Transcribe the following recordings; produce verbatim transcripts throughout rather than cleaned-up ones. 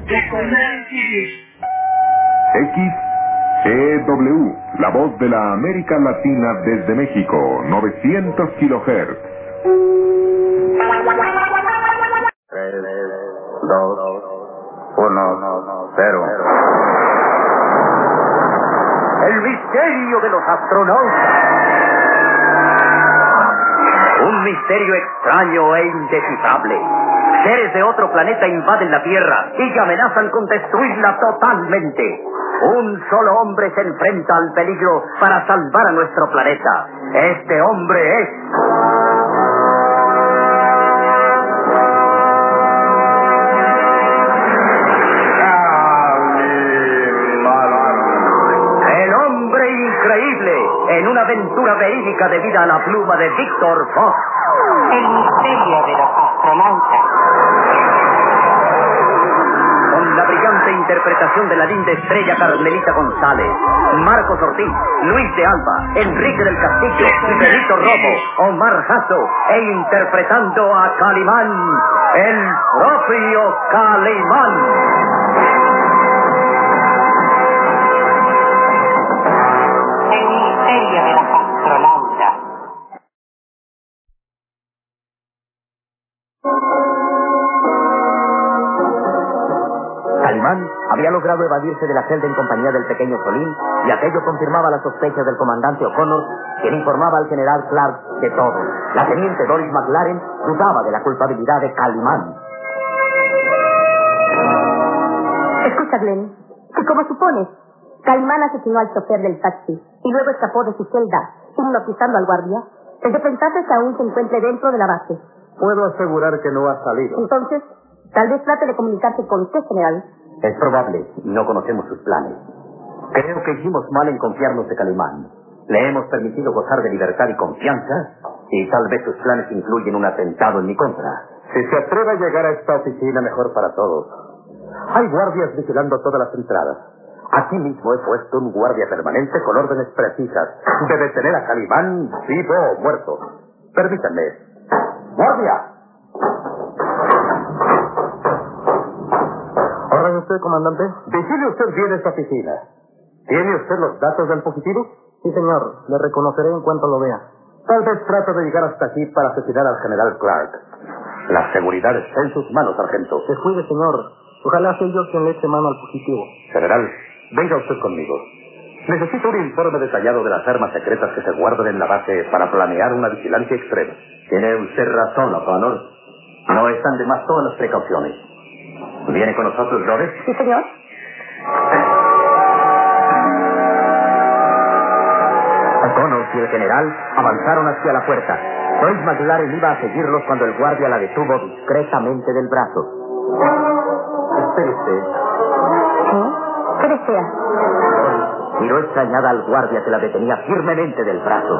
X E W, la voz de la América Latina desde México, novecientos kilohertz. tres, dos, uno, cero. El misterio de los astronautas. Un misterio extraño e indescifrable. Seres de otro planeta invaden la Tierra y que amenazan con destruirla totalmente. Un solo hombre se enfrenta al peligro para salvar a nuestro planeta. Este hombre es... el hombre increíble, en una aventura verídica debida a la pluma de Víctor Fox. El misterio de los astronautas. Con la brillante interpretación de la linda estrella Carmelita González, Marcos Ortiz, Luis de Alba, Enrique del Castillo, Benito Romo, Omar Jasso, e interpretando a Calimán, el propio Calimán. El misterio de los astronautas. Calimán había logrado evadirse de la celda en compañía del pequeño Solín, y aquello confirmaba las sospechas del comandante O'Connor, quien informaba al general Clark de todo. La teniente Doris McLaren dudaba de la culpabilidad de Calimán. Escucha, Glenn, y como supones, Calimán asesinó al chofer del taxi y luego escapó de su celda, hipnotizando al guardia. Es de pensarse que aún se encuentre dentro de la base. Puedo asegurar que no ha salido. Entonces, tal vez trate de comunicarse con usted, general. Es probable, no conocemos sus planes. Creo que hicimos mal en confiarnos de Calimán. Le hemos permitido gozar de libertad y confianza, y tal vez sus planes incluyen un atentado en mi contra. Si se atreve a llegar a esta oficina, mejor para todos. Hay guardias vigilando todas las entradas. Aquí mismo he puesto un guardia permanente con órdenes precisas de detener a Calimán, vivo o muerto. Permítanme. ¡Guardia! ¿Orden usted, comandante? Vigile usted bien esta oficina. ¿Tiene usted los datos del positivo? Sí, señor. Le reconoceré en cuanto lo vea. Tal vez trate de llegar hasta aquí para asesinar al general Clark. La seguridad está en sus manos, sargento. Descuide, señor. Ojalá sea yo quien le eche mano al positivo. General, venga usted conmigo. Necesito un informe detallado de las armas secretas que se guardan en la base para planear una vigilancia extrema. Tiene usted razón, O'Connor. No están de más todas las precauciones. ¿Viene con nosotros, Doris? Sí, señor. O'Connor y el general avanzaron hacia la puerta. Doris McLaren iba a seguirlos cuando el guardia la detuvo discretamente del brazo. Espere usted. ¿Sí? ¿Qué desea? Miró extrañada al guardia que la detenía firmemente del brazo.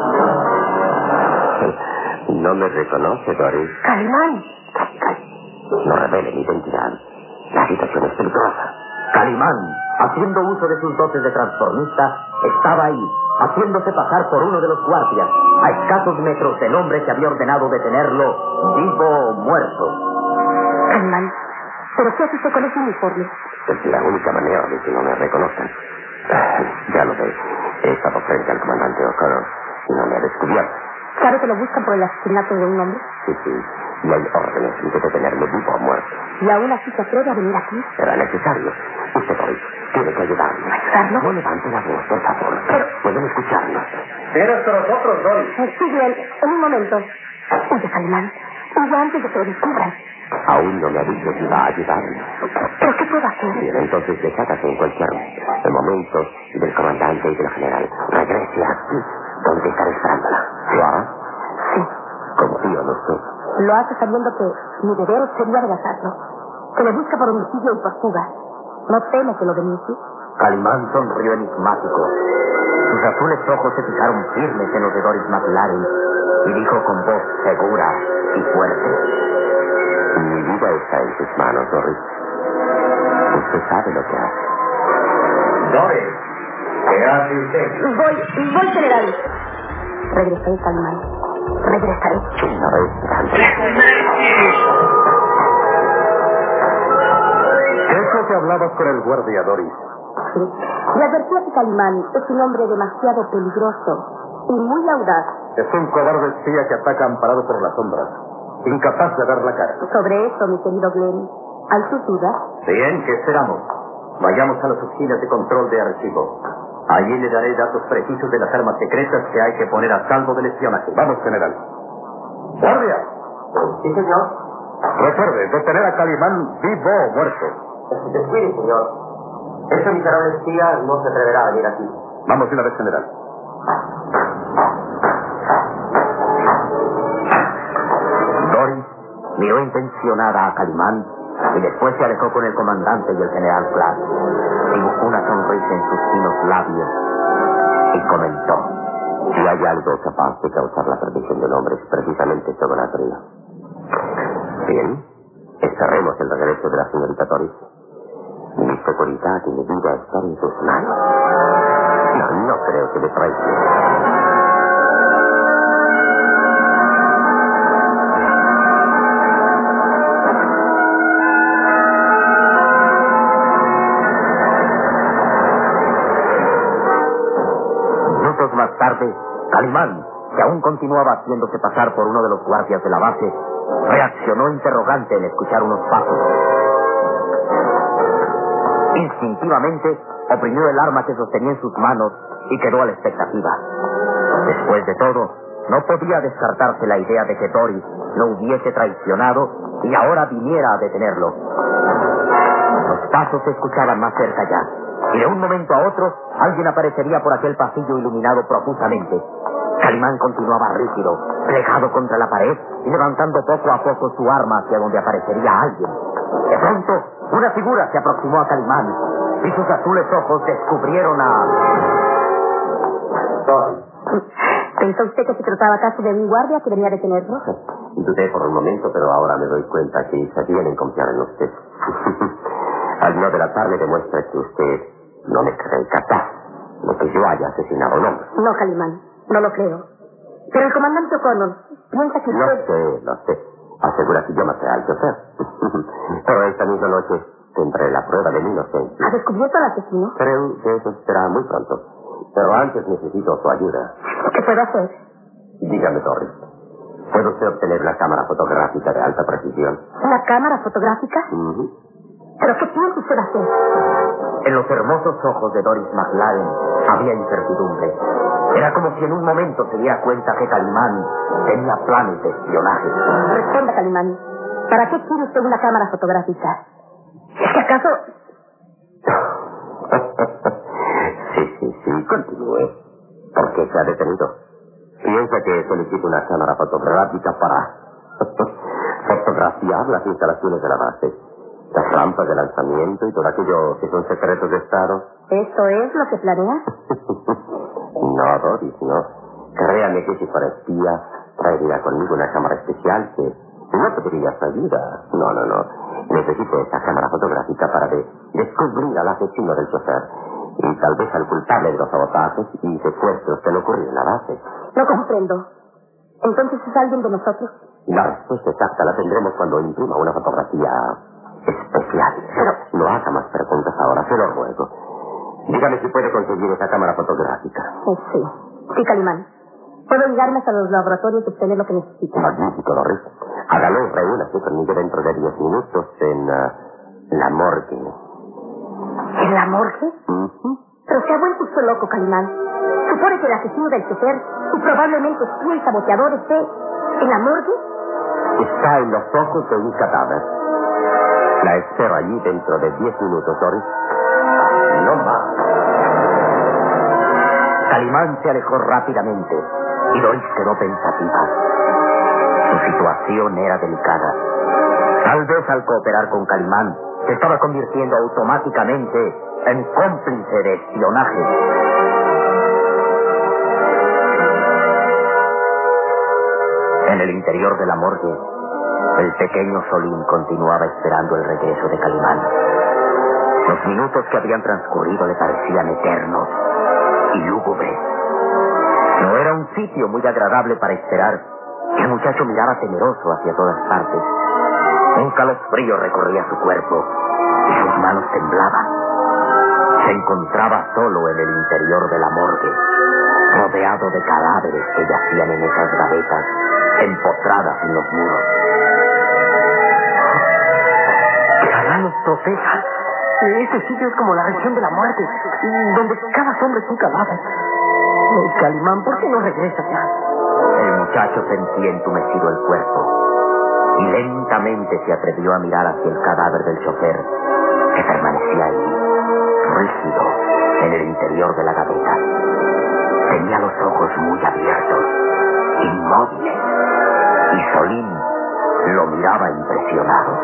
No me reconoce, Doris. Calimán. No revele mi identidad. La situación es peligrosa. Calimán, haciendo uso de sus dotes de transformista, estaba ahí, haciéndose pasar por uno de los guardias, a escasos metros del hombre que había ordenado detenerlo, vivo o muerto. Calimán, ¿pero qué hace usted con ese uniforme? Es la única manera de que no me reconozcan. Ya lo ve. He estado frente al comandante O'Connor y no me ha descubierto. ¿Sabe que lo buscan por el asesinato de un hombre? Sí, sí. Y hay órdenes de detenerme vivo o muerto. ¿Y aún así se atreve a venir aquí? Era necesario. Usted hoy tiene que ayudarme. ¿Ayudarlo? No levante la voz, por favor. Pero pueden escucharnos. ¿Eres con nosotros, Doris? Sí, bien. En un momento. Oye, Calimán, huye antes de que lo descubran. Aún no me ha dicho si va a ayudarme. ¿Pero qué puedo hacer? Bien, entonces deshágase en cualquier momento del comandante y del general. Regrese aquí, donde estaré esperándola. ¿Lo hará? Sí. Confío en usted. Lo hace sabiendo que mi deber sería delatarlo. Que le busca por homicidio y por fuga. ¿No teme que lo denuncie? Calimán sonrió enigmático. Sus azules ojos se fijaron firmes en los de Doris McLaren y dijo con voz segura y fuerte: mi vida está en sus manos, Doris. Usted sabe lo que hace. Doris, ¿qué hace usted? Voy, voy, general. Regresaré, Calimán. Regresaré. No es tanto. ¿Qué es lo que habló Vamos con el guardia, Doris. Sí. Le advertía que Calimán es un hombre demasiado peligroso y muy audaz. Es un cobarde espía que ataca amparado por las sombras, incapaz de dar la cara. Sobre eso, mi querido Glenn, ¿hay sus dudas? Bien, ¿qué esperamos? Vayamos a las oficinas de control de archivo. Allí le daré datos precisos de las armas secretas que hay que poner a salvo del espionaje. Vamos, general. ¡Guardia! Sí, señor. Recuerde, detener a Calimán vivo o muerto. Descuide, señor. Ese miserable espía no se atreverá a venir aquí. Vamos de una vez, general. Doris miró intencionada a Calimán y después se alejó con el comandante y el general Clark. Dibujó una sonrisa en sus finos labios y comentó: si hay algo capaz de causar la perdición del hombre es precisamente esta idolatría. Bien, esperemos el regreso de la señorita Doris. Mi seguridad y mi vida están en sus manos. No, no creo que le traicione. Más tarde, Calimán, que aún continuaba haciéndose pasar por uno de los guardias de la base, reaccionó interrogante al escuchar unos pasos. Instintivamente, oprimió el arma que sostenía en sus manos y quedó a la expectativa. Después de todo, no podía descartarse la idea de que Doris lo hubiese traicionado y ahora viniera a detenerlo. Los pasos se escuchaban más cerca ya, y de un momento a otro, alguien aparecería por aquel pasillo iluminado profusamente. Calimán continuaba rígido, plegado contra la pared y levantando poco a poco su arma hacia donde aparecería alguien. De pronto, una figura se aproximó a Calimán y sus azules ojos descubrieron a... ¿Pensó usted que se trataba acaso de un guardia que venía a detenerlo? Dudé por un momento, pero ahora me doy cuenta que se bien en confiar en usted. Al no delatarle demuestra que usted no me cree capaz de que yo haya asesinado a un hombre. No, Calimán, no lo creo. Pero el comandante O'Connor piensa que No usted... sé, no sé. Asegura que yo maté al chofer. Pero esta misma noche tendré la prueba de mi inocencia. ¿Ha descubierto al asesino? Creo que eso será muy pronto. Pero antes necesito su ayuda. ¿Qué puedo hacer? Dígame, Doris. ¿Puede usted obtener una cámara fotográfica de alta precisión? ¿Una cámara fotográfica? Uh-huh. ¿Pero qué piensa usted hacer? En los hermosos ojos de Doris McLaren había incertidumbre. Era como si en un momento se diera cuenta que Calimán tenía planes de espionaje. Responda, Calimán. ¿Para qué quiere usted una cámara fotográfica? ¿Es que acaso...? sí, sí, sí, continúe. ¿Por qué se ha detenido? Piensa que solicito una cámara fotográfica para fotografiar las instalaciones de la base, las rampas de lanzamiento y todo aquello que son secretos de Estado. ¿Eso es lo que planea? No, Doris, no. Créame que si fuera espía, traería conmigo una cámara especial que no pediría su ayuda. No, no, no. Necesito esa cámara fotográfica para de descubrir al asesino del chofer y tal vez al culpable de los sabotajes y secuestros que le ocurrieron en la base. No comprendo. ¿Entonces es alguien de nosotros? La respuesta exacta la tendremos cuando imprima una fotografía especial. Pero no haga más preguntas ahora, se lo ruego. Dígame si puede conseguir esa cámara fotográfica. Eh, sí. Sí, Calimán. Puedo llegarme hasta los laboratorios y obtener lo que necesito. Magnífico, Doris. Hágalo y reúnase conmigo dentro de diez minutos en uh, la morgue. ¿En la morgue? Uh-huh. Pero se ha vuelto usted loco, Calimán. Supone que el asesino del chofer y probablemente espía y saboteador esté en la morgue. Está en los ojos de un cadáver. La espero allí dentro de diez minutos, Doris. No más. Calimán se alejó rápidamente y Doris quedó pensativa. Su situación era delicada. Tal vez al cooperar con Calimán se estaba convirtiendo automáticamente en cómplice de espionaje. En el interior de la morgue, el pequeño Solín continuaba esperando el regreso de Calimán. Los minutos que habían transcurrido le parecían eternos y lúgubres. No era un sitio muy agradable para esperar, y el muchacho miraba temeroso hacia todas partes. Un calofrío recorría su cuerpo, y sus manos temblaban. Se encontraba solo en el interior de la morgue, rodeado de cadáveres que yacían en esas gavetas, empotradas en los muros. Calanos profetas. Este sitio es como la región de la muerte, donde cada hombre es un cadáver. No, Calimán, ¿por qué no regresas ya? El muchacho sentía entumecido el cuerpo y lentamente se atrevió a mirar hacia el cadáver del chofer, que permanecía ahí, rígido, en el interior de la gaveta. Tenía los ojos muy abiertos, inmóviles, y Solín lo miraba impresionado.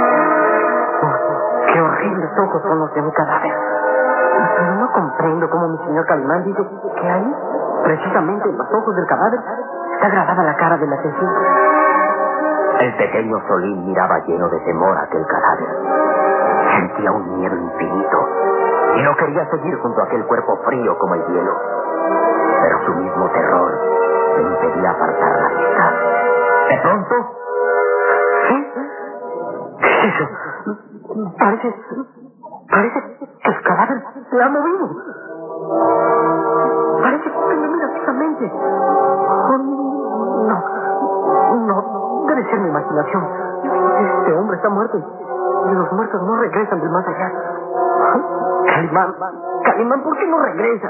Oh, qué horribles ojos son los de mi cadáver. Pero no comprendo cómo mi señor Calimán dice que ahí, precisamente en los ojos del cadáver, está grabada la cara del asesino. El pequeño Solín miraba lleno de temor a aquel cadáver. Sentía un miedo infinito y no quería seguir junto a aquel cuerpo frío como el hielo. Pero su mismo terror le impedía apartar la vista. De pronto... ¿Sí? ¿Qué es eso? Parece... Parece que el cadáver se ha movido. Parece que me mira fijamente. Oh, no, no, debe ser mi imaginación. Este hombre está muerto y los muertos no regresan del más allá. Calimán, Calimán, ¿por qué no regresas?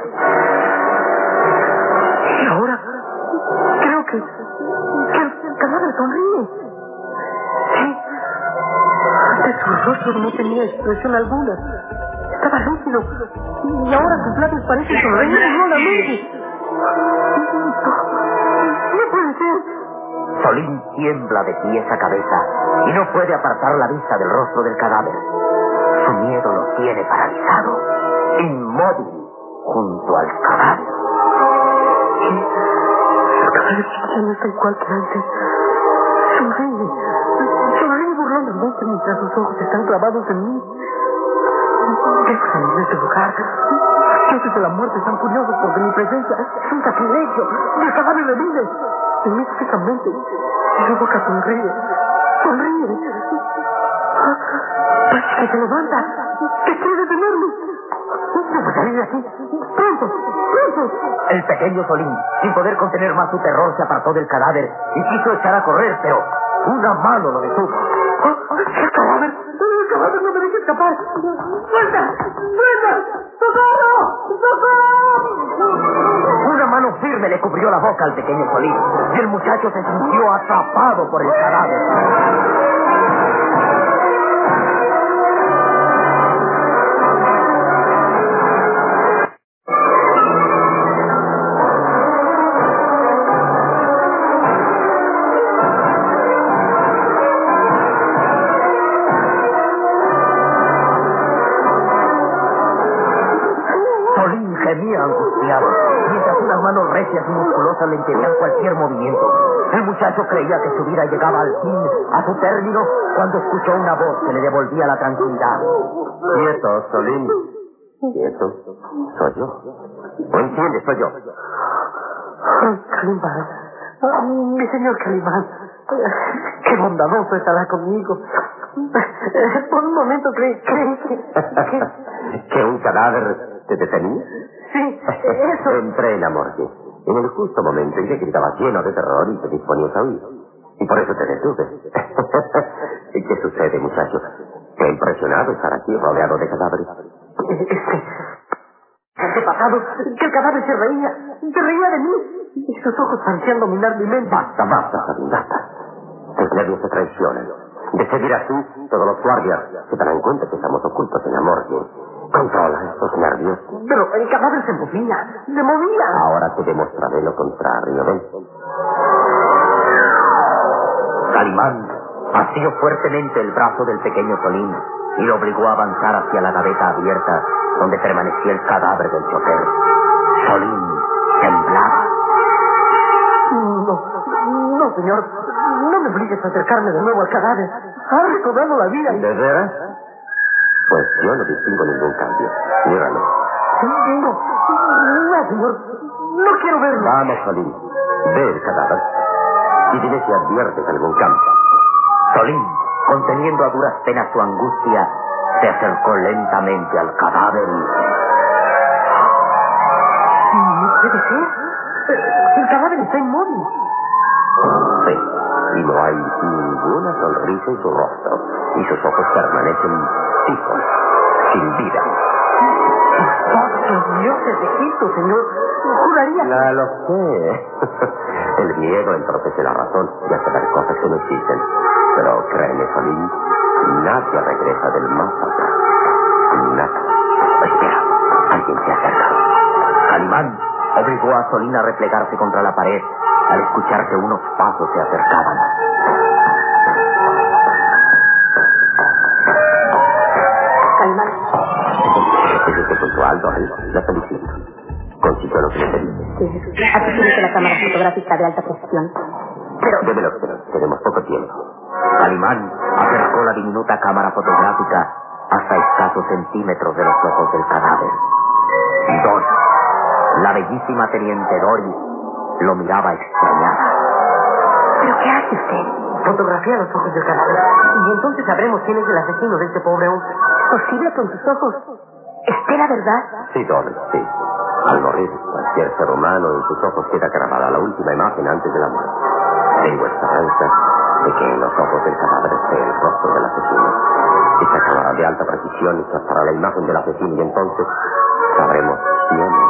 Y ahora creo que, que el cadáver sonríe. Sí. Antes su rostro no tenía expresión alguna. Estaba lúcido. Y ahora sus labios parecen sonreír nuevamente. No puede ser. Solín tiembla de pies a cabeza y no puede apartar la vista del rostro del cadáver. Su miedo lo tiene paralizado, inmóvil, junto al cadáver. El cadáver ya no está igual que antes. Sonríe. Sonríe burlonamente mientras sus ojos están clavados en mí. Debo salir de este lugar. Los dioses de la muerte están furiosos porque mi presencia es un sacrilegio. El cadáver revive. Me mira fijamente y su boca sonríe. Sonríe. Parece que se levanta. Que quiere detenerme. Debo salir de aquí. Pronto, pronto. El pequeño Solín, sin poder contener más su terror, se apartó del cadáver y quiso echar a correr, pero una mano lo detuvo. ¡El cadáver! ¡El cadáver no me deja escapar! ¡Suelta! ¡Suelta! ¡Socorro! ¡Socorro! Una mano firme le cubrió la boca al pequeño Solín y el muchacho se sintió atrapado por el cadáver. Gemía angustiado, mientras unas manos recias y musculosas le impedían cualquier movimiento. El muchacho creía que su vida llegaba al fin, a su término, cuando escuchó una voz que le devolvía la tranquilidad. Quieto, Solín. Quieto. Soy yo. ¿No entiendes? Soy yo. Calimán. Oh, mi señor Calimán. Qué bondadoso estará conmigo. Por un momento creí, creí que... que... ¿Que un cadáver te detenía? Sí, eso. Entré en la morgue, en el justo momento en que gritabas lleno de terror y te disponías a huir. Y por eso te detuve. ¿Y qué sucede, muchacho? ¿Te ha impresionado estar aquí rodeado de cadáveres? Este... Este pasado, que el cadáver se reía, se reía de mí, y sus ojos parecían dominar mi mente. Basta, basta, Sabín, basta. Tus nervios se traicionan. De seguir así, todos los guardias se darán cuenta que estamos ocultos en la morgue. Controla estos nervios. Pero el cadáver se movía, se movía. Ahora te demostraré lo contrario, ¿ven? Calimán asió fuertemente el brazo del pequeño Solín y lo obligó a avanzar hacia la gaveta abierta donde permanecía el cadáver del chofer. Solín temblaba. No, no, señor. No me obligues a acercarme de nuevo al cadáver. Ha recobrado la vida. ¿De veras? Pues yo no distingo ningún cambio. Míralo. No, no, señor. No quiero verlo. Vamos, Solín. Ve el cadáver y dime si adviertes algún cambio. Solín, conteniendo a duras penas su angustia, se acercó lentamente al cadáver y... No puede ser. El cadáver está inmóvil. Sí, y no hay ninguna sonrisa en su rostro, y sus ojos permanecen fijos, sin vida. Todos los dioses de Egipto, señor. Juraría que... Ya lo sé. El miedo entorpece la razón y hace ver cosas que no existen. Pero créeme, Salim, nadie regresa del más allá. Nada. Espera, alguien se acerca. Calimán obligó a Solín a replegarse contra la pared al escuchar que unos pasos se acercaban. Calimán. Es este puntual, Doris. La felicito. Consiguió lo que le pedí. Sí, aquí tienes la cámara fotográfica de alta precisión. Pero... Démelo, pero tenemos poco tiempo. Calimán acercó la diminuta cámara fotográfica hasta escasos centímetros de los ojos del cadáver. Doris, la bellísima teniente Doris, lo miraba extrañada. ¿Pero qué hace usted? Fotografía los ojos del cadáver. Y entonces sabremos quién es el asesino de este pobre hombre. ¿Es posible que en sus ojos esté la verdad? Sí, Doris, sí. Al morir, cualquier ser humano en sus ojos queda grabada la última imagen antes de la muerte. Tengo esperanza de que en los ojos del cadáver esté el rostro del asesino. Esta cámara de alta precisión captará la imagen del asesino y entonces sabremos quién es.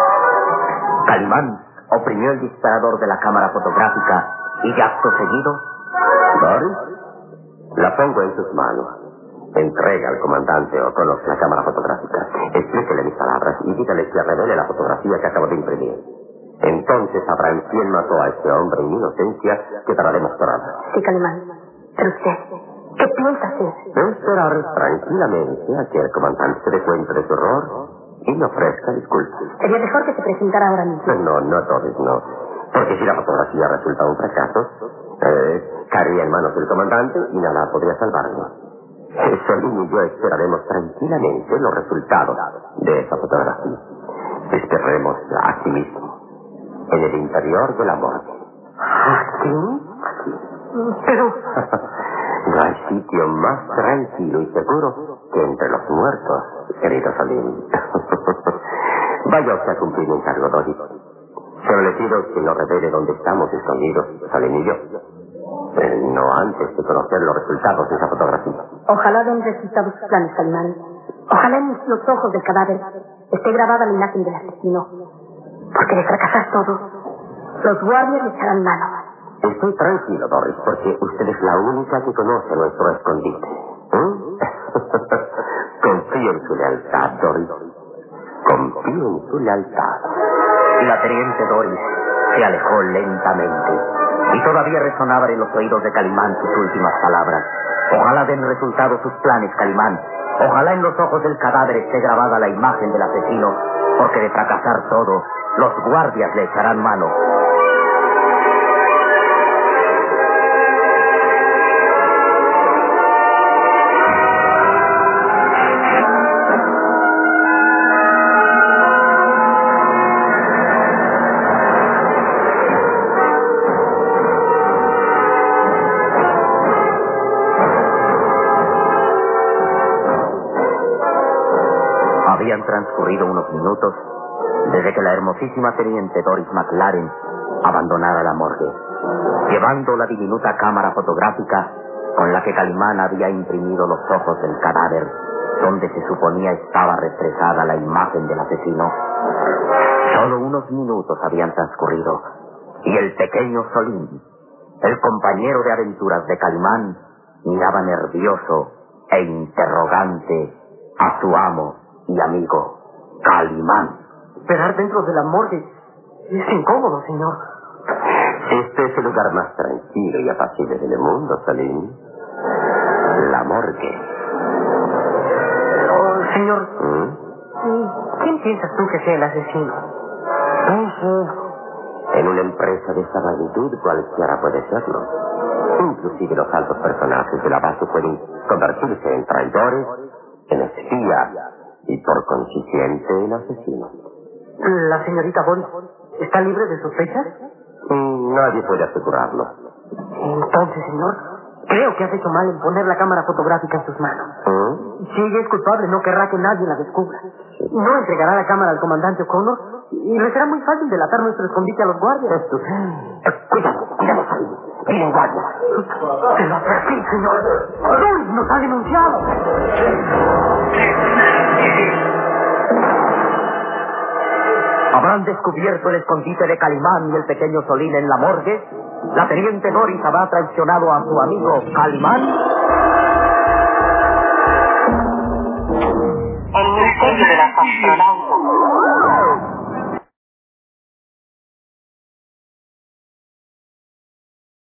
Calimán oprimió el disparador de la cámara fotográfica y acto seguido... Doris, la pongo en sus manos. Entrega al comandante O'Connor la cámara fotográfica. Explíquele mis palabras y dígale que revele la fotografía que acabo de imprimir. Entonces sabrán quién mató a este hombre y mi inocencia quedará demostrada. Sí, Calimán. Pero usted, ¿qué piensa hacer? Esperar tranquilamente a que el comandante se dé cuenta de su error y me ofrezca disculpas. Sería mejor que se presentara ahora mismo. No, no, Doris, no. Porque si la fotografía resulta un fracaso, eh, caería en manos del comandante y nada podría salvarlo. Solín y yo esperaremos tranquilamente los resultados de esa fotografía. Esperaremos aquí mismo, en el interior de la morgue. ¿Aquí? Pero... No hay sitio más tranquilo y seguro que entre los muertos, querido Solín. Vaya usted a cumplir mi encargo, Doris. Solo le pido que no revele dónde estamos escondidos, Solín y yo. Eh, no antes de conocer los resultados de esa fotografía. Ojalá den resultados sus planes, Calimán. Ojalá en los ojos del cadáver esté grabada la imagen del asesino. Porque de fracasar todo, los guardias le echarán mano. Estoy tranquilo, Doris, porque usted es la única que conoce nuestro escondite. ¿Eh? Confío en su lealtad, Doris. Confío en su lealtad. La teniente Doris se alejó lentamente y todavía resonaban en los oídos de Calimán sus últimas palabras. Ojalá den resultados sus planes, Calimán. Ojalá en los ojos del cadáver esté grabada la imagen del asesino, porque de fracasar todo, los guardias le echarán mano. Habían transcurrido unos minutos desde que la hermosísima teniente Doris McLaren abandonara la morgue, llevando la diminuta cámara fotográfica con la que Calimán había imprimido los ojos del cadáver, donde se suponía estaba represada la imagen del asesino. Solo unos minutos habían transcurrido y el pequeño Solín, el compañero de aventuras de Calimán, miraba nervioso e interrogante a su amo y amigo, Calimán. Esperar dentro de la morgue es incómodo, señor. Este es el lugar más tranquilo y apacible del mundo, Solín. La morgue. Oh, señor, ¿Mm? ¿quién piensas tú que sea el asesino? Eso. En una empresa de esta magnitud, cualquiera puede serlo. Inclusive los altos personajes de la base pueden convertirse en traidores, en espías y por consiguiente en asesinos. ¿La señorita Doris está libre de sospechas? Mm, Nadie puede asegurarlo. Entonces, señor, Creo que has hecho mal en poner la cámara fotográfica en tus manos. ¿Mm? Si ella es culpable, no querrá que nadie la descubra. No entregará la cámara al comandante O'Connor y le será muy fácil delatar nuestro escondite a los guardias. Eh, Cuidado, cuidado ahí. Miren, guardia. ¡Se lo advertí, señor! ¡Doris nos ha denunciado! ¿Habrán descubierto el escondite de Calimán y el pequeño Solín en la morgue? ¿La teniente Doris habrá traicionado a su amigo Calimán? El misterio de las astronautas.